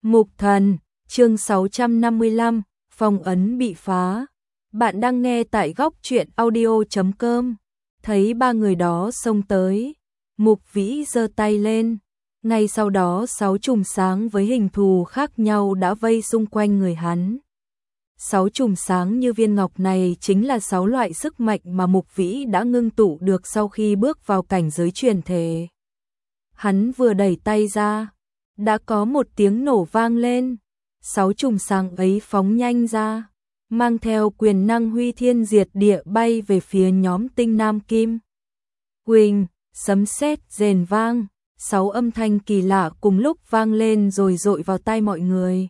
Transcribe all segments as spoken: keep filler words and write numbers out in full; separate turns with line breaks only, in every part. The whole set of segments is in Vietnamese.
Mục Thần, chương sáu trăm năm mươi lăm, phong ấn bị phá. Bạn đang nghe tại góc truyện audio chấm com. Thấy ba người đó xông tới, Mục Vĩ giơ tay lên. Ngay sau đó sáu chùm sáng với hình thù khác nhau đã vây xung quanh người hắn. Sáu chùm sáng như viên ngọc này chính là sáu loại sức mạnh mà Mục Vĩ đã ngưng tụ được sau khi bước vào cảnh giới truyền thể. Hắn vừa đẩy tay ra, đã có một tiếng nổ vang lên. Sáu chùm sáng ấy phóng nhanh ra, mang theo quyền năng huy thiên diệt địa bay về phía nhóm Tinh Nam Kim. Huỳnh, sấm sét rền vang, sáu âm thanh kỳ lạ cùng lúc vang lên rồi dội vào tai mọi người.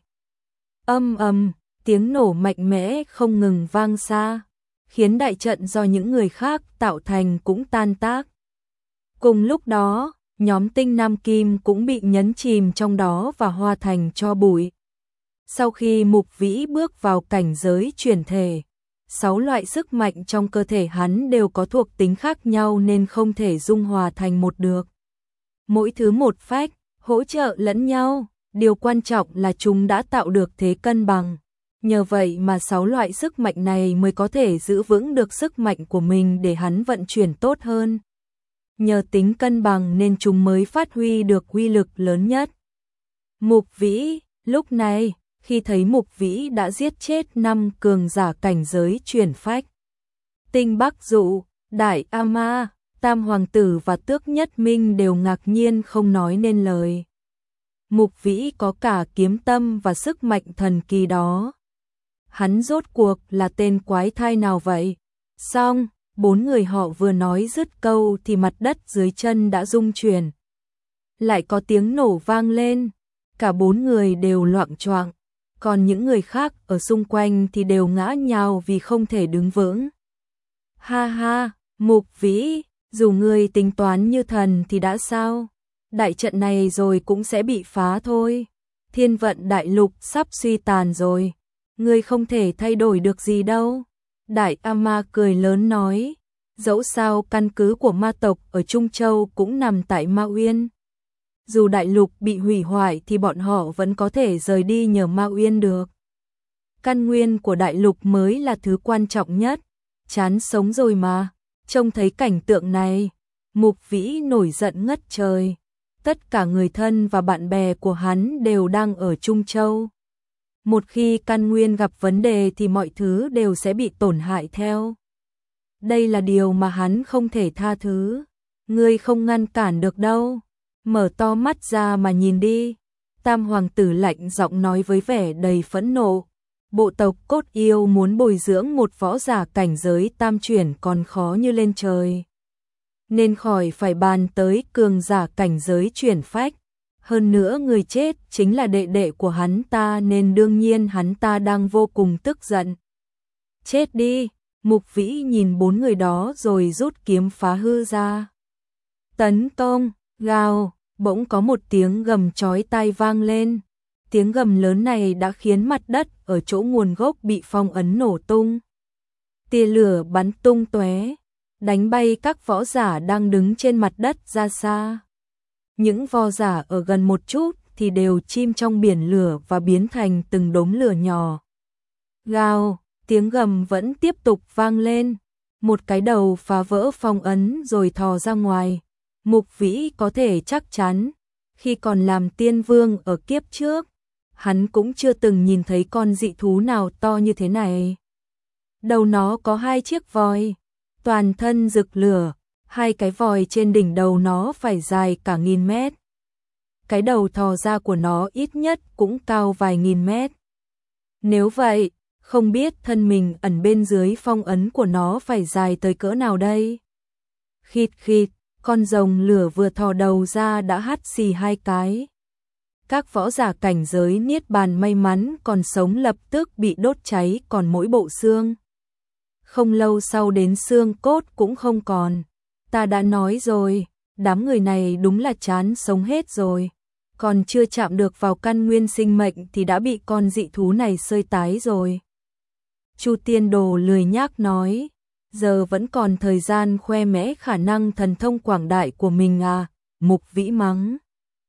Âm ầm, tiếng nổ mạnh mẽ không ngừng vang xa, khiến đại trận do những người khác tạo thành cũng tan tác. Cùng lúc đó, nhóm Tinh Nam Kim cũng bị nhấn chìm trong đó và hóa thành tro bụi. Sau khi Mục Vĩ bước vào cảnh giới chuyển thể, sáu loại sức mạnh trong cơ thể hắn đều có thuộc tính khác nhau nên không thể dung hòa thành một được. Mỗi thứ một phách, hỗ trợ lẫn nhau, điều quan trọng là chúng đã tạo được thế cân bằng. Nhờ vậy mà sáu loại sức mạnh này mới có thể giữ vững được sức mạnh của mình để hắn vận chuyển tốt hơn. Nhờ tính cân bằng nên chúng mới phát huy được uy lực lớn nhất. Mục Vĩ, lúc này, khi thấy Mục Vĩ đã giết chết năm cường giả cảnh giới chuyển phách, Tinh Bắc Dụ, Đại A Ma, Tam Hoàng Tử và Tước Nhất Minh đều ngạc nhiên không nói nên lời. Mục Vĩ có cả kiếm tâm và sức mạnh thần kỳ đó. Hắn rốt cuộc là tên quái thai nào vậy? Xong, bốn người họ vừa nói dứt câu thì mặt đất dưới chân đã rung chuyển. Lại có tiếng nổ vang lên, cả bốn người đều loạng choạng, còn những người khác ở xung quanh thì đều ngã nhào vì không thể đứng vững. Ha ha, Mục Vĩ, dù người tính toán như thần thì đã sao? Đại trận này rồi cũng sẽ bị phá thôi. Thiên vận đại lục sắp suy tàn rồi, ngươi không thể thay đổi được gì đâu. Đại A Ma cười lớn nói, dẫu sao căn cứ của ma tộc ở Trung Châu cũng nằm tại Ma Uyên. Dù đại lục bị hủy hoại thì bọn họ vẫn có thể rời đi nhờ Ma Uyên được. Căn nguyên của đại lục mới là thứ quan trọng nhất. Chán sống rồi mà. Trông thấy cảnh tượng này, Mục Vĩ nổi giận ngất trời. Tất cả người thân và bạn bè của hắn đều đang ở Trung Châu. Một khi căn nguyên gặp vấn đề thì mọi thứ đều sẽ bị tổn hại theo. Đây là điều mà hắn không thể tha thứ. Ngươi không ngăn cản được đâu. Mở to mắt ra mà nhìn đi. Tam Hoàng Tử lạnh giọng nói với vẻ đầy phẫn nộ. Bộ tộc Cốt Yêu muốn bồi dưỡng một võ giả cảnh giới tam chuyển còn khó như lên trời. Nên khỏi phải bàn tới cường giả cảnh giới chuyển phách. Hơn nữa người chết chính là đệ đệ của hắn ta nên đương nhiên hắn ta đang vô cùng tức giận. Chết đi, Mục Vĩ nhìn bốn người đó rồi rút kiếm phá hư ra. Tấn công, gào, bỗng có một tiếng gầm chói tai vang lên. Tiếng gầm lớn này đã khiến mặt đất ở chỗ nguồn gốc bị phong ấn nổ tung. Tia lửa bắn tung tóe, đánh bay các võ giả đang đứng trên mặt đất ra xa. Những võ giả ở gần một chút thì đều chìm trong biển lửa và biến thành từng đốm lửa nhỏ. Gào, tiếng gầm vẫn tiếp tục vang lên. Một cái đầu phá vỡ phong ấn rồi thò ra ngoài. Mục Vĩ có thể chắc chắn, khi còn làm tiên vương ở kiếp trước, hắn cũng chưa từng nhìn thấy con dị thú nào to như thế này. Đầu nó có hai chiếc voi, toàn thân rực lửa, hai cái vòi trên đỉnh đầu nó phải dài cả nghìn mét. Cái đầu thò ra của nó ít nhất cũng cao vài nghìn mét. Nếu vậy, không biết thân mình ẩn bên dưới phong ấn của nó phải dài tới cỡ nào đây? Khịt khịt, con rồng lửa vừa thò đầu ra đã hắt xì hai cái. Các võ giả cảnh giới niết bàn may mắn còn sống lập tức bị đốt cháy còn mỗi bộ xương. Không lâu sau đến xương cốt cũng không còn. Ta đã nói rồi, đám người này đúng là chán sống hết rồi. Còn chưa chạm được vào căn nguyên sinh mệnh thì đã bị con dị thú này xơi tái rồi. Chu Tiên Đồ lười nhác nói, giờ vẫn còn thời gian khoe mẽ khả năng thần thông quảng đại của mình à, Mục Vĩ mắng.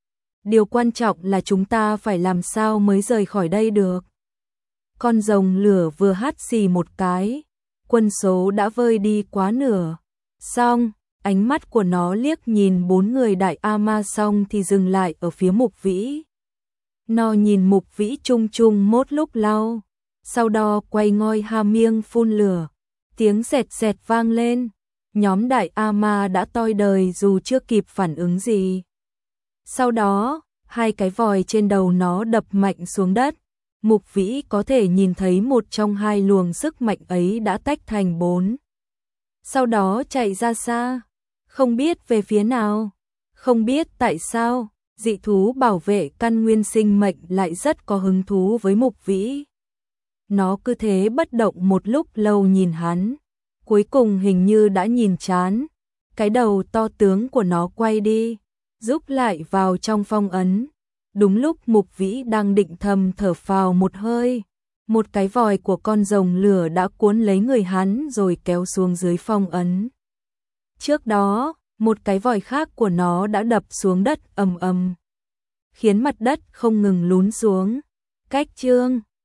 Điều quan trọng là chúng ta phải làm sao mới rời khỏi đây được. Con rồng lửa vừa hắt xì một cái, quân số đã vơi đi quá nửa. Xong, ánh mắt của nó liếc nhìn bốn người đại ama xong thì dừng lại ở phía Mục Vĩ. Nó nhìn Mục Vĩ chung chung một lúc lâu, sau đó quay ngoi hà miêng phun lửa, tiếng sẹt sẹt vang lên. Nhóm đại ama đã toi đời dù chưa kịp phản ứng gì. Sau đó, hai cái vòi trên đầu nó đập mạnh xuống đất. Mục Vĩ có thể nhìn thấy một trong hai luồng sức mạnh ấy đã tách thành bốn. Sau đó chạy ra xa, không biết về phía nào, không biết tại sao, dị thú bảo vệ căn nguyên sinh mệnh lại rất có hứng thú với Mục Vĩ. Nó cứ thế bất động một lúc lâu nhìn hắn, cuối cùng hình như đã nhìn chán, cái đầu to tướng của nó quay đi, rút lại vào trong phong ấn. Đúng lúc Mục Vĩ đang định thầm thở phào một hơi, một cái vòi của con rồng lửa đã cuốn lấy người hắn rồi kéo xuống dưới phong ấn. Trước đó, một cái vòi khác của nó đã đập xuống đất ầm ầm, khiến mặt đất không ngừng lún xuống. Cách chương